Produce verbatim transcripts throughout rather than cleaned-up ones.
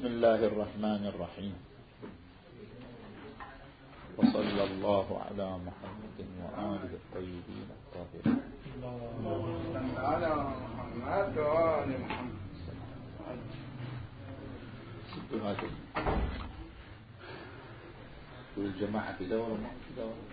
بسم الله الرحمن الرحيم، وصلى الله على محمد وآله الطيبين الطاهرين. اللهم على محمد وآل محمد. سدوا هذه والجماعة في دورة ما في دورة.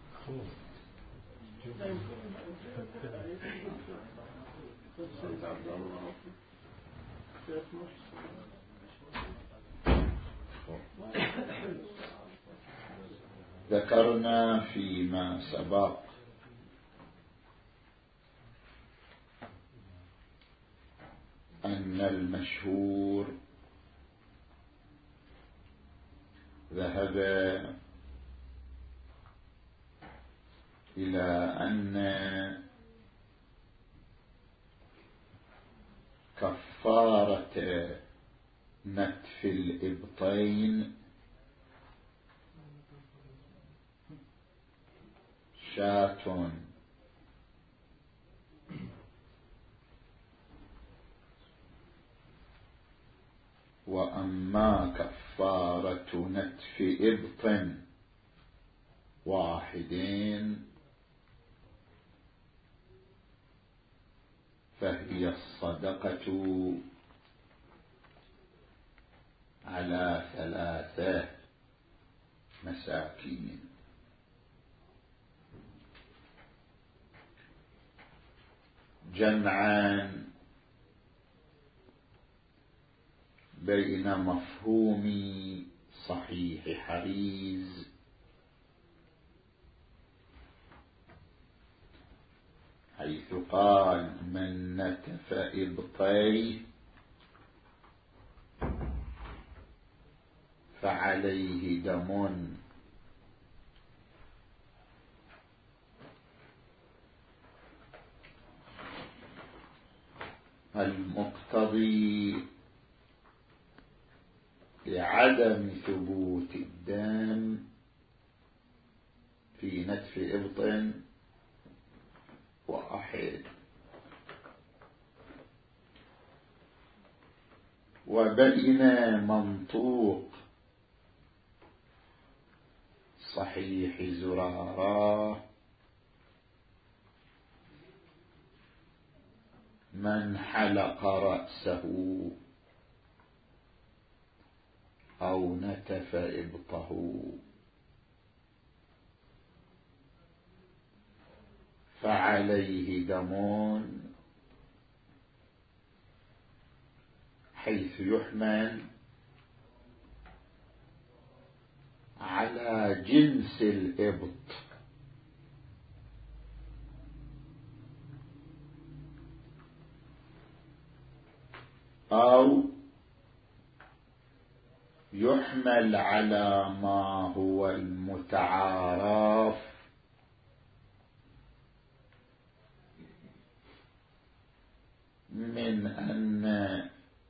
ذكرنا فيما سبق أن المشهور ذهب إلى أن كفارة نتف الإبطين شاة، وأما كفارة نتف إبط واحدين فهي الصدقة على ثلاثة مساكين. جمعا بين مفهوم صحيح حريز حيث قال من نتف إبطيه فعليه دم، المقتضي لعدم ثبوت الدم في نتف إبط واحد. وبين منطوق صحيح زرارة من حلق رأسه أو نتف إبطه فعليه دم، حيث يحمل على جنس الإبط أو يحمل على ما هو المتعارف من أن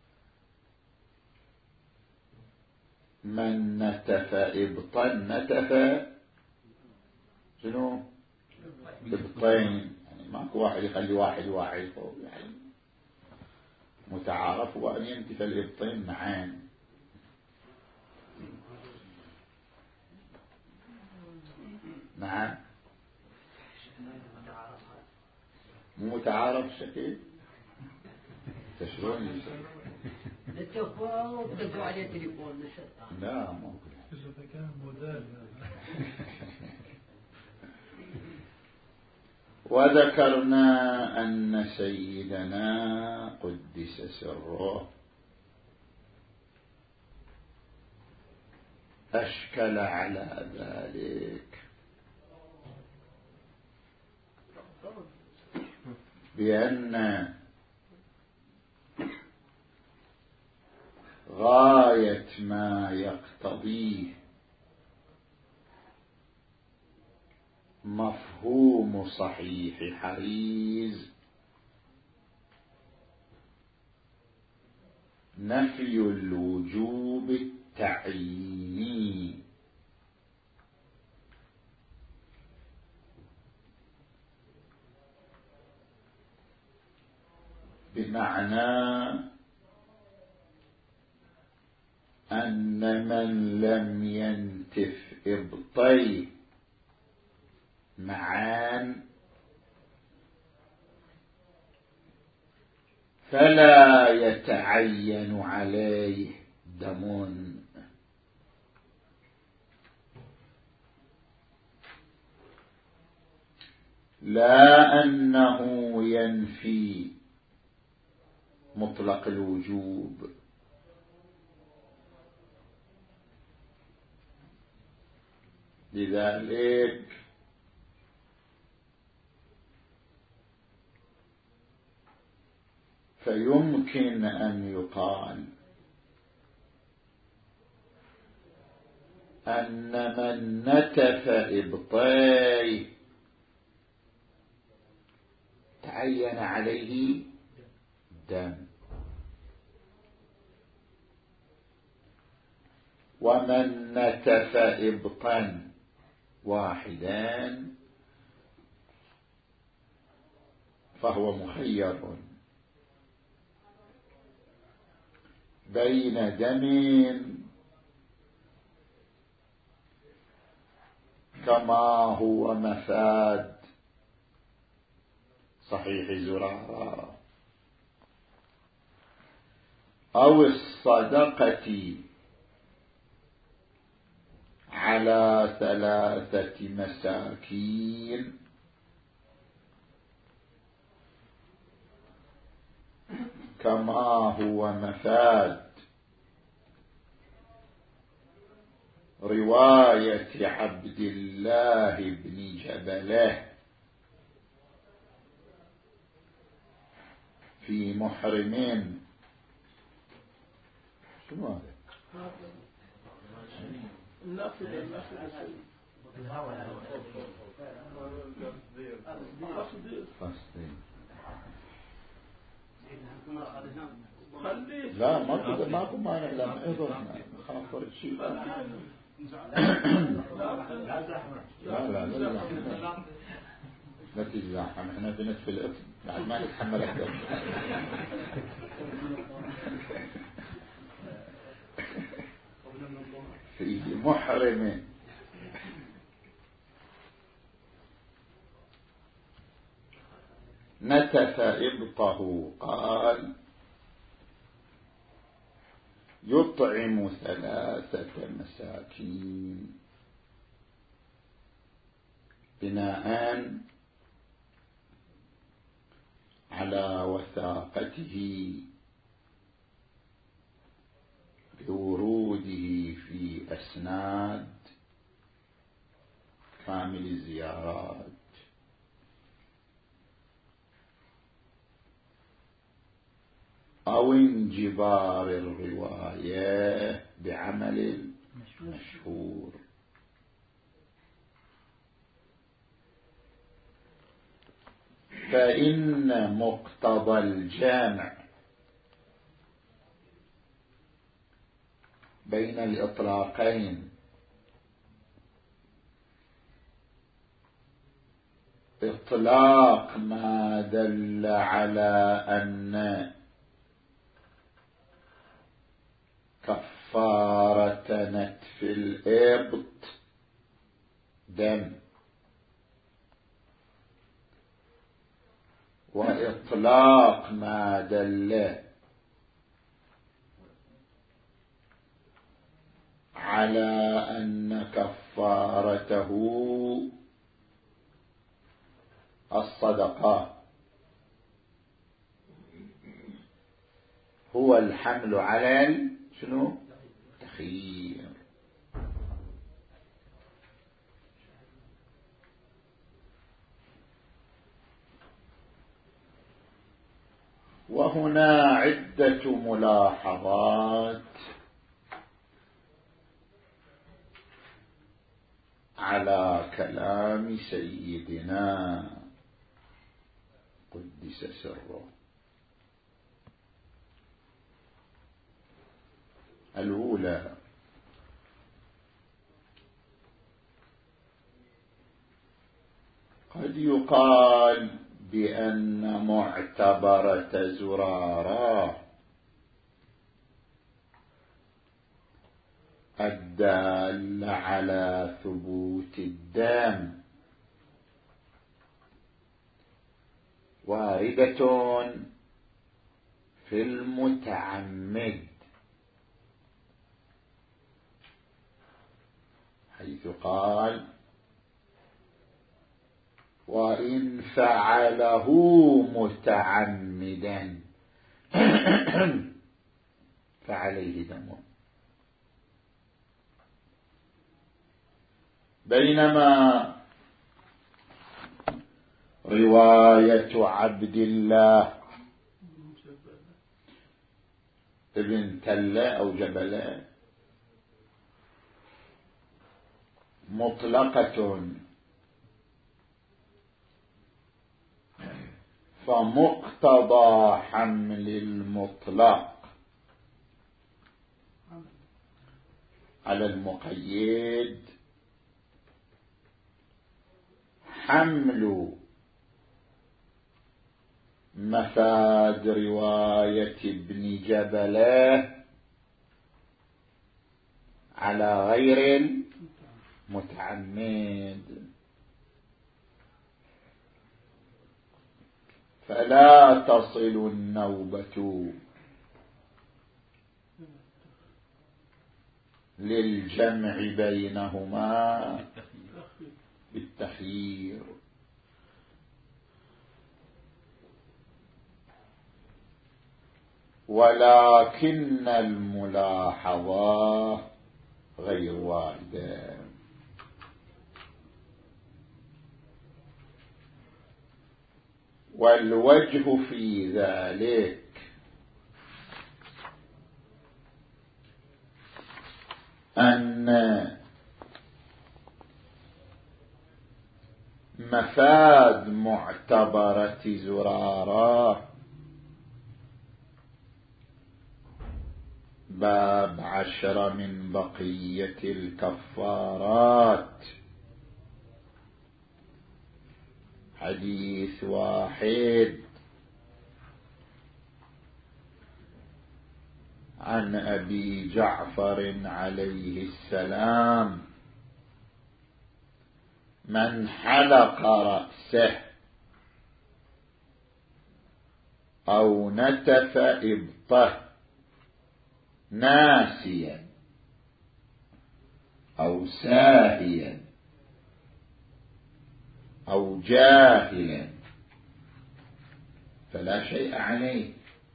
من نتف إبطا نتف شنو إبطين، يعني ماكو واحد يخلي واحد واحد فوق، يعني متعارف هو أن ينتف الإبطين معان. نعم مو متعارف شكل تشلون يصير التفاوض تدفع عليه تليفون الشيطان. لا مو إذا كان موديل. وذكرنا أن سيدنا قدس سره أشكل على ذلك بأن غاية ما يقتضيه مفهوم صحيح حريز نفي الوجوب التعييني، بمعنى أن من لم ينتف إبطيه معا فلا يتعين عليه دم، لا أنه ينفي مطلق الوجوب. لذلك فيمكن أن يقال أن من نتف إبطيه تعين عليه دم، ومن نتف إبطا واحدا فهو مخير بين دم كما هو مفاد صحيح زرارة أو الصدقة على ثلاثة مساكين كما هو مفاد رواية عبد الله بن جبله في محرم. شنو هذا؟ النافذة النافذة لا ماكو ماكو مانع لما يضرنا خاطر شيء. لا لا لا لا لا تزاحم، احنا بنت في الإثم بعد ما نتحمل أكثر. في محرم نتف إبطه قال يطعم ثلاثة مساكين بناء على وثاقته بوروده في أسناد كامل الزيارات. أو انجبار الرواية بعمل مشهور. فإن مقتضى الجامع بين الإطلاقين إطلاق ما دل على أن كفارة نتف الإبط دم، وإطلاق ما دل على أن كفارته الصدقة هو الحمل على شنو؟ تخيير. وهنا عدة ملاحظات على كلام سيدنا قدس سره. الأولى قد يقال بأن معتبرة زرارة الدالة على ثبوت الدم واردة في المتعمد، حيث قال وإن فعله متعمدا فعليه دم، بينما رواية عبد الله ابن تلة أو جبلة مطلقة، فمقتضى حمل المطلق على المقيد حمل مفاد رواية ابن جبلة على غير المتعمد، فلا تصل النوبة للجمع بينهما بالتخيير، ولكن الملاحظة غير واردة. والوجه في ذلك أن مفاد معتبرة زرارة باب عشر من بقية الكفارات حديث واحد عن أبي جعفر عليه السلام من حلق رأسه أو نتف إبطه ناسيا أو ساهيا أو جاهلا فلا شيء عليه،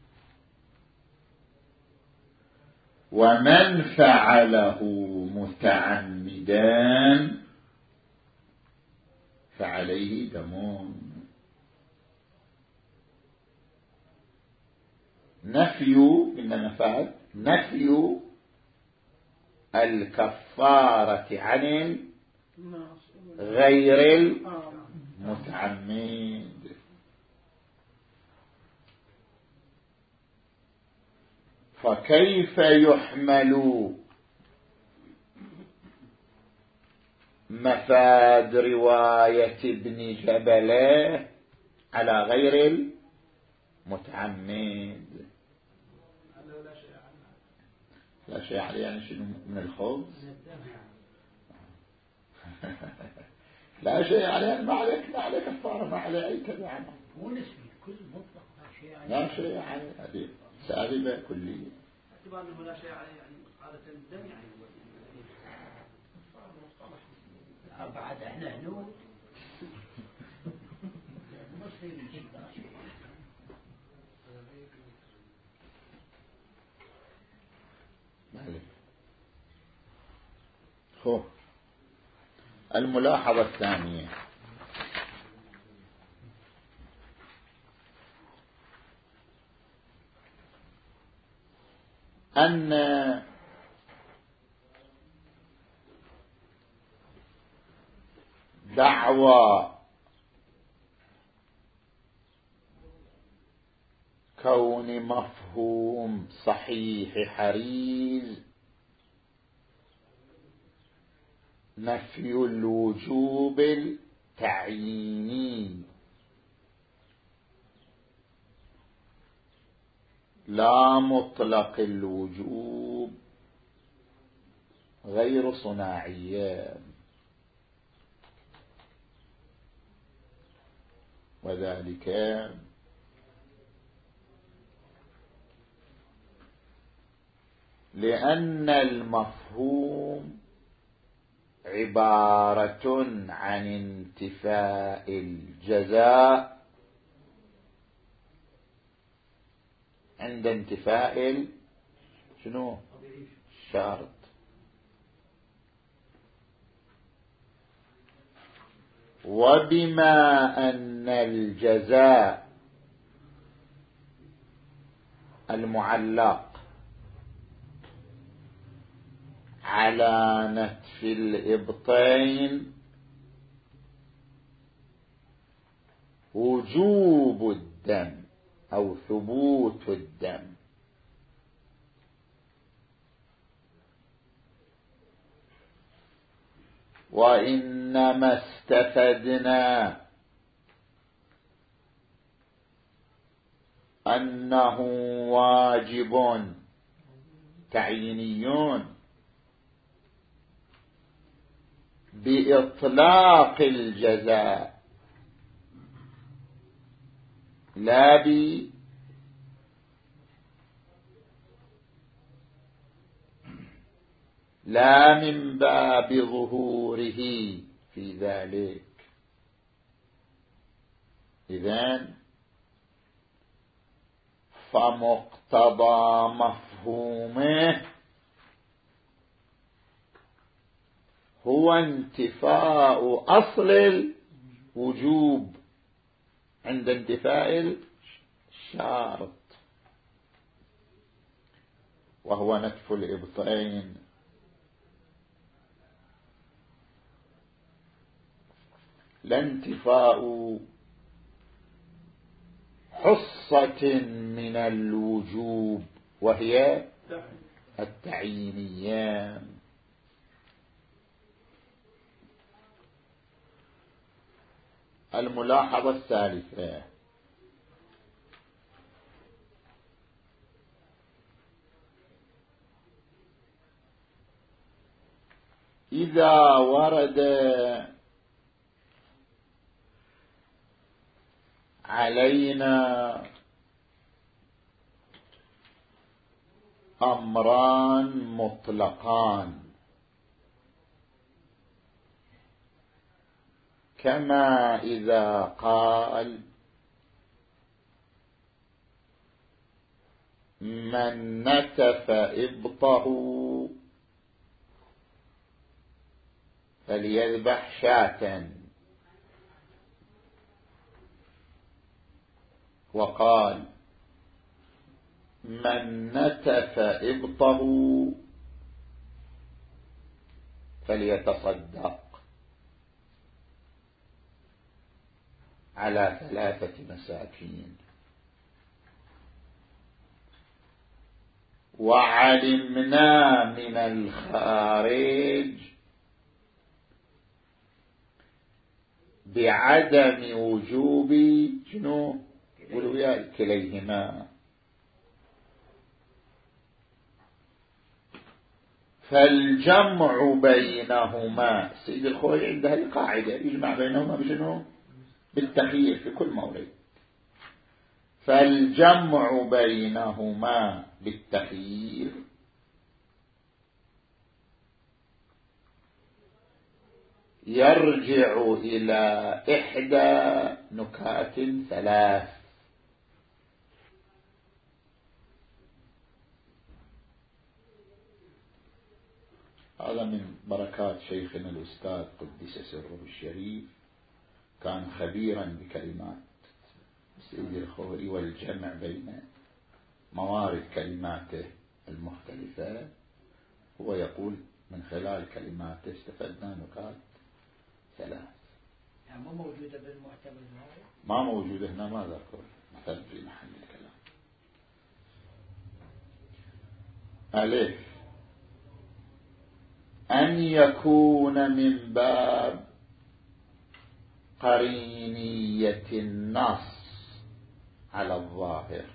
ومن فعله متعمدا فعليه دم. نفي من مفاد نفي الكفارة عن غير المتعمد. فكيف يحمل مفاد رواية ابن جبلة على غير المتعمد؟ لا شيء عليه يعني شنو من الخبز؟ لا شيء عليه، ما عليك ما عليك كفارة، ما عليه أي تبع، مو نسبي كل مطلق لا شيء عليه. لا شيء عليه، هذه سالبة كلية. اعتبار انه لا شيء عليه يعني عادة الدم يعني بعد احنا هنود مصير جدا خو الملاحظة الثانية أن دعوى كون مفهوم صحيح حريز نفي الوجوب التعييني لا مطلق الوجوب غير صناعية، وذلك لأن المفهوم عبارة عن انتفاء الجزاء عند انتفاء شنو الشرط، وبما أن الجزاء المعلق على نتف الإبطين وجوب الدم أو ثبوت الدم، وإنما استفدنا أنه واجب تعييني بإطلاق الجزاء لا ب لا من باب ظهوره في ذلك. إذن فمقتضى مفهومه هو انتفاء أصل الوجوب عند انتفاء الشرط، وهو نتف الإبطين، لا انتفاء حصة من الوجوب وهي التعيينية. الملاحظة الثالثة: إذا ورد علينا أمران مطلقان كما إذا قال من نتف إبطه فليذبح شاة، وقال من نتف إبطه فليتصدق على ثلاثة مساكين. وعلمنا من الخارج بعدم وجوب شنو قولوا كليهما، فالجمع بينهما، سيد الخوي عندها القاعدة يجمع بينهما بشنو؟ بالتخيير في كل مورد. فالجمع بينهما بالتخيير يرجع إلى إحدى نكات ثلاث: هذا من بركات شيخنا الأستاذ قدس سره الشريف، كان خبيرا بكلمات سيد الخوري والجمع بين موارد كلماته المختلفة. هو يقول من خلال كلماته استفدنا نكات ثلاث. يعني ما موجودة بالمعتمد، ما موجودة هنا، ما ذكر مثل في محل الكلام. ألف: أن يكون من باب قرينية النص على الظاهر،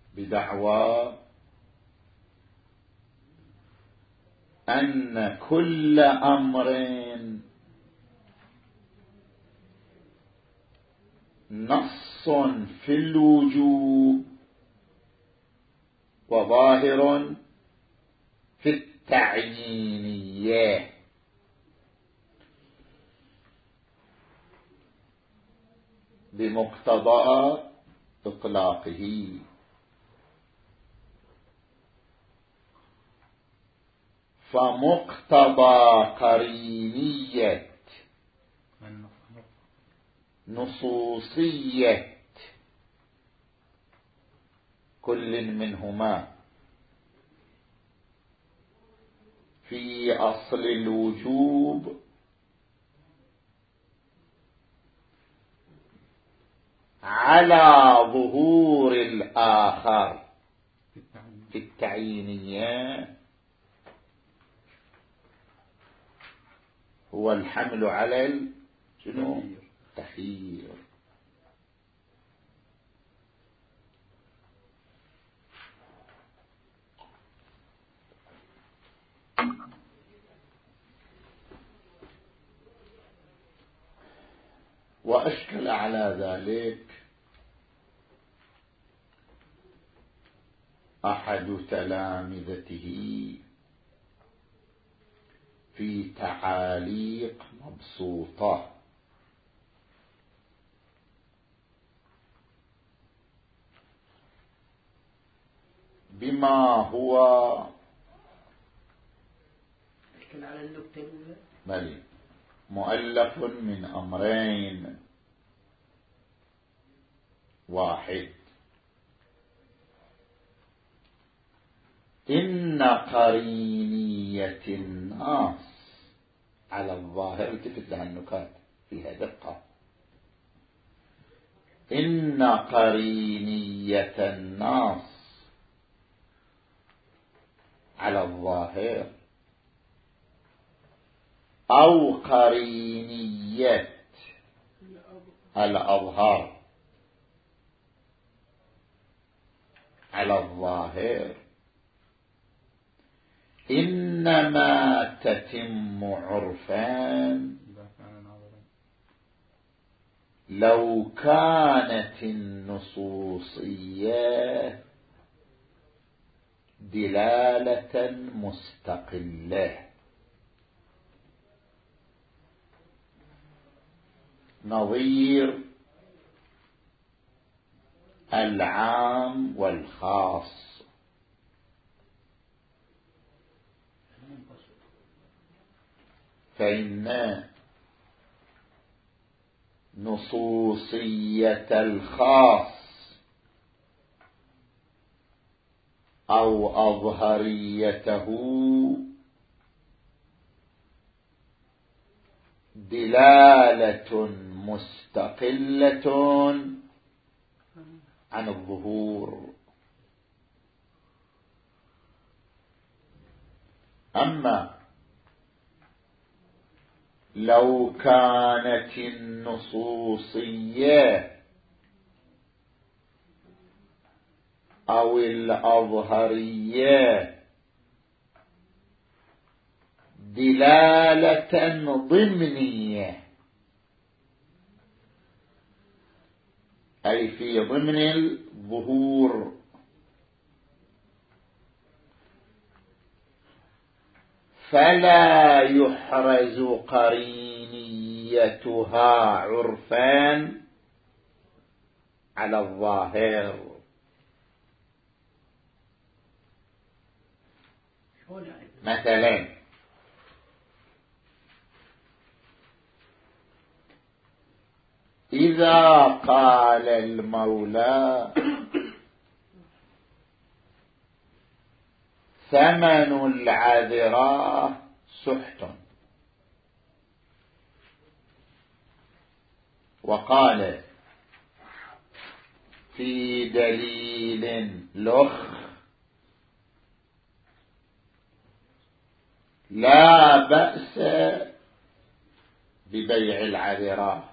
بدعوى أن كل أمر نص في الوجوب وظاهر في التعيينية، بمقتضى إطلاقه. فمقتضى قرينية نصوصية كل منهما في أصل الوجوب على ظهور الآخر في التعيينية هو الحمل على شنو؟ التخيير. وأشكل على ذلك أحد تلامذته في تعاليق مبسوطة بما هو على النكتة الأولى ملي مؤلف من أمرين: واحد، إن قرينية الناس على الظاهر، التفت لها النكات فيها دقة، إن قرينية الناس على الظاهر أو قرينية الأظهار على الظاهر إنما تتم عرفان لو كانت النصوصية دلالة مستقلة، نظير العام والخاص. فإن نصوصية الخاص أو أظهريته دلالة مستقلة عن الظهور. أما لو كانت النصوصية أو الأظهرية دلالة ضمنية، أي في ضمن الظهور، فلا يحرز قرينيتها عرفان على الظاهر. مثلا إذا قال المولى ثمن العذراء سحت، وقال في دليل لخ لا بأس ببيع العذراء،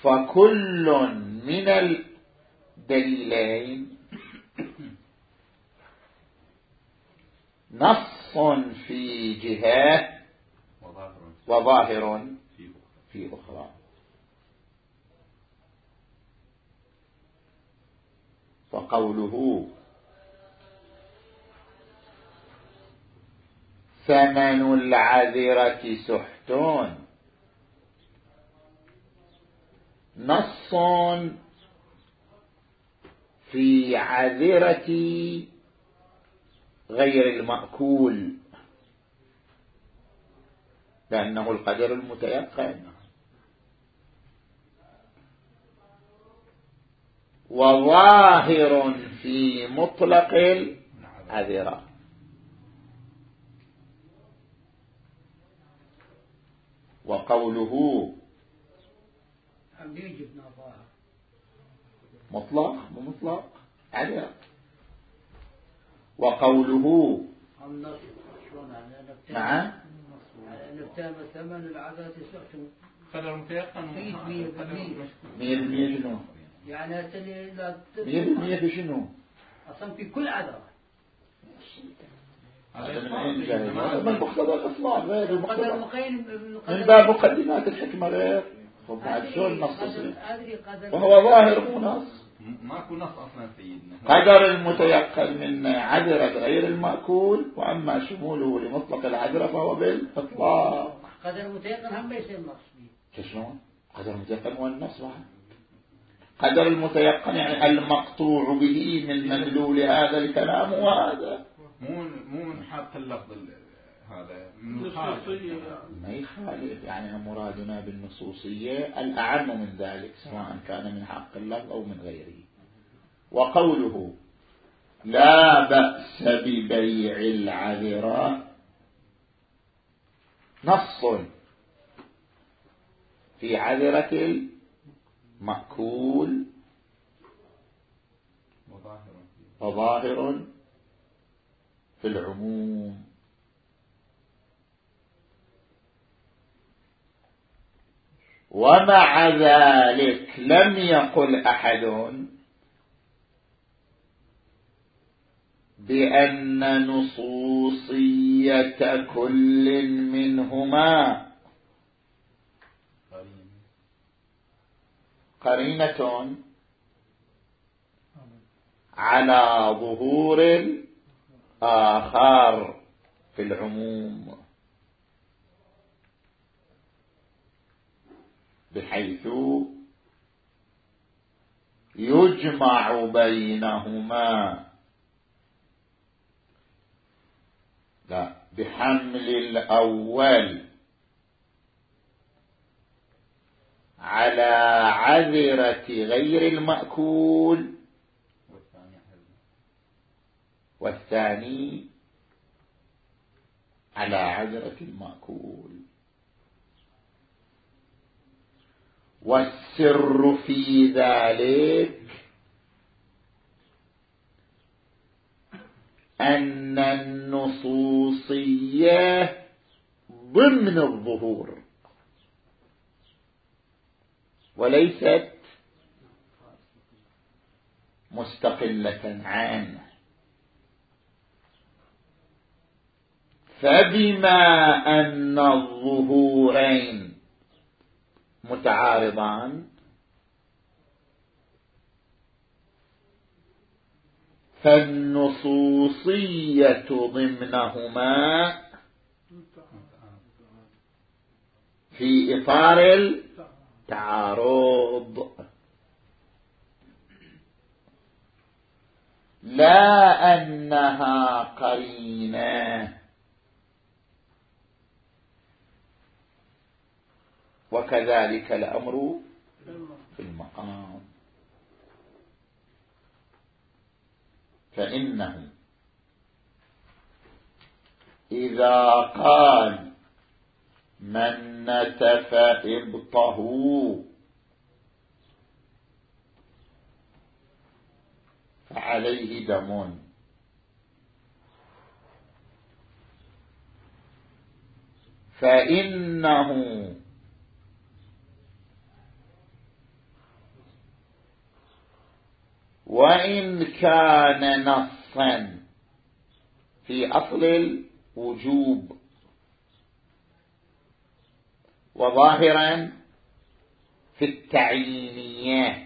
فكل من الدليلين نص في جهة وظاهر في أخرى. فقوله ثمن العذرة سحت نص في عذرة غير المأكول لأنه القدر المتيقن، وظاهر في مطلق العذرة. وقوله مطلق ومطلق عذرة. وقوله نعم ثمن العذرة سحت قدر متيقن مية بالمية مية بالمية شنو؟ يعني أتني لا مية بالمية في شنو؟ أصلا في كل عذرة هذا من أين جاي؟ هذا من مقتضى الإطلاق غير المقتضى من باب قدر مقدمات الحكمة غير. بعد شلون نص أدري قدر وهو ظاهر مو نص. ماكو نص أصلا سيدنا. قدر المتيقن من عذرة غير المأكول، وأما شموله لمطلق العذرة فهو بالإطلاق. قدر المتيقن هم بيصير نص بيه. شلون؟ قدر المتيقن هو النص واحد. قدر المتيقن يعني المقطوع به من مدلول هذا الكلام وهذا مو مو من حق اللفظ هذا من الخارج ما يخالف. يعني مرادنا بالنصوصية الأعم من ذلك سواء كان من حق اللفظ أو من غيره. وقوله لا بأس ببيع العذرة نص في عذرة المأكول وظاهر في العموم. ومع ذلك لم يقل أحد بأن نصوصية كل منهما قرينة على ظهور الآخر في العموم، بحيث يجمع بينهما لا بحمل الأول على عذرة غير المأكول والثاني على عذرة المأكول. والسر في ذلك أن النصوصية ضمن الظهور وليست مستقلة عنه. فبما أن الظهورين متعارضان فالنصوصية ضمنهما في إطار التعارض، لا أنها قرينة. وكذلك الأمر في المقام، فإنه إذا قال من نتف إبطه فعليه دم، فإنه وإن كان نصا في أصل الوجوب وظاهرا في التعيينية،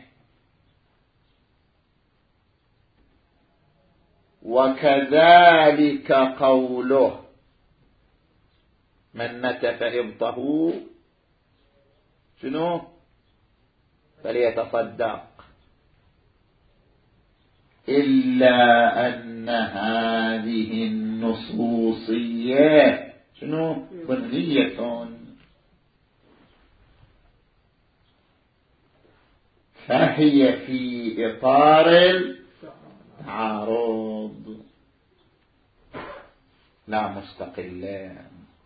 وكذلك قوله من نتف إبطه شنو فليتصدق، إلا أن هذه النصوصية شنو ظنية، فهي في إطار التعارض لا مستقلة.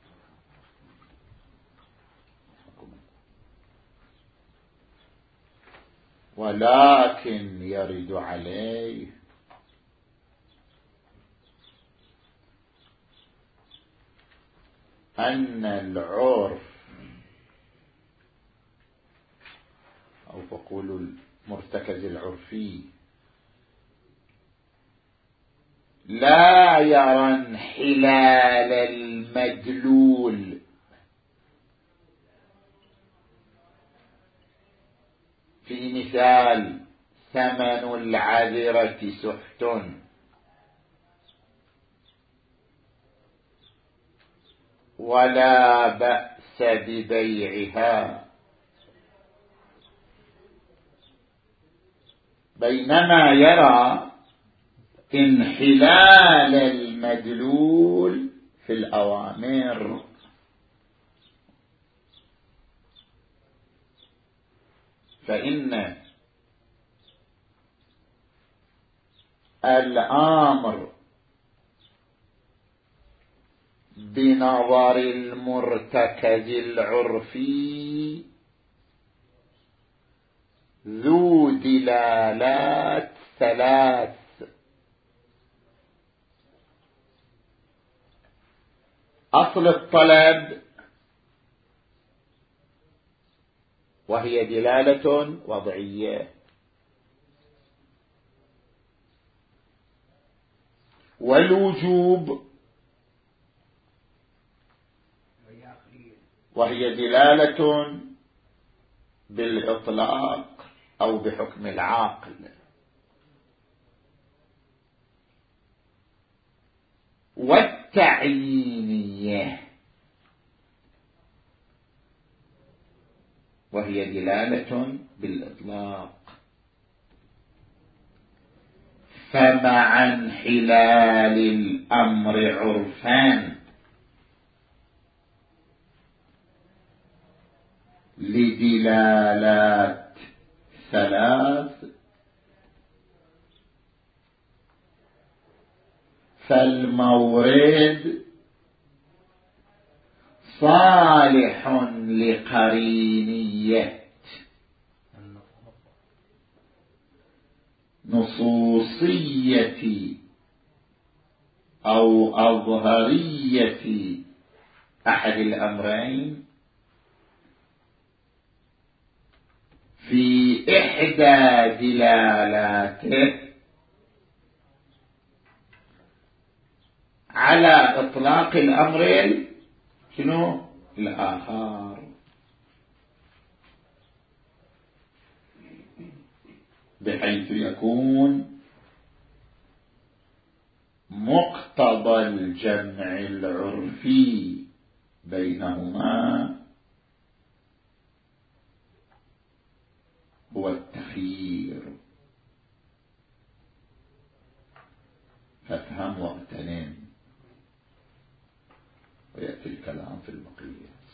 ولكن يرد عليه أن العرف أو فقول المرتكز العرفي لا يرى انحلال المدلول في مثال ثمن العذرة سحت ولا بأس ببيعها، بينما يرى انحلال المدلول في الأوامر. فإن الأمر بنظر المرتكز العرفي ذو دلالات ثلاث: أصل الطلب وهي دلالة وضعية، والوجوب وهي دلالة بالإطلاق أو بحكم العاقل، والتعيينية وهي دلالة بالإطلاق. فمع انحلال الأمر عرفان لدلالات ثلاث فالمورد صالح لقرينية نصوصية أو أظهرية أحد الأمرين في إحدى دلالاته على إطلاق الأمر شنو الآخر، بحيث يكون مقتضى الجمع العرفي بينهما هو التخيير. فافهم واغتنم، ويأتي الكلام في البقية.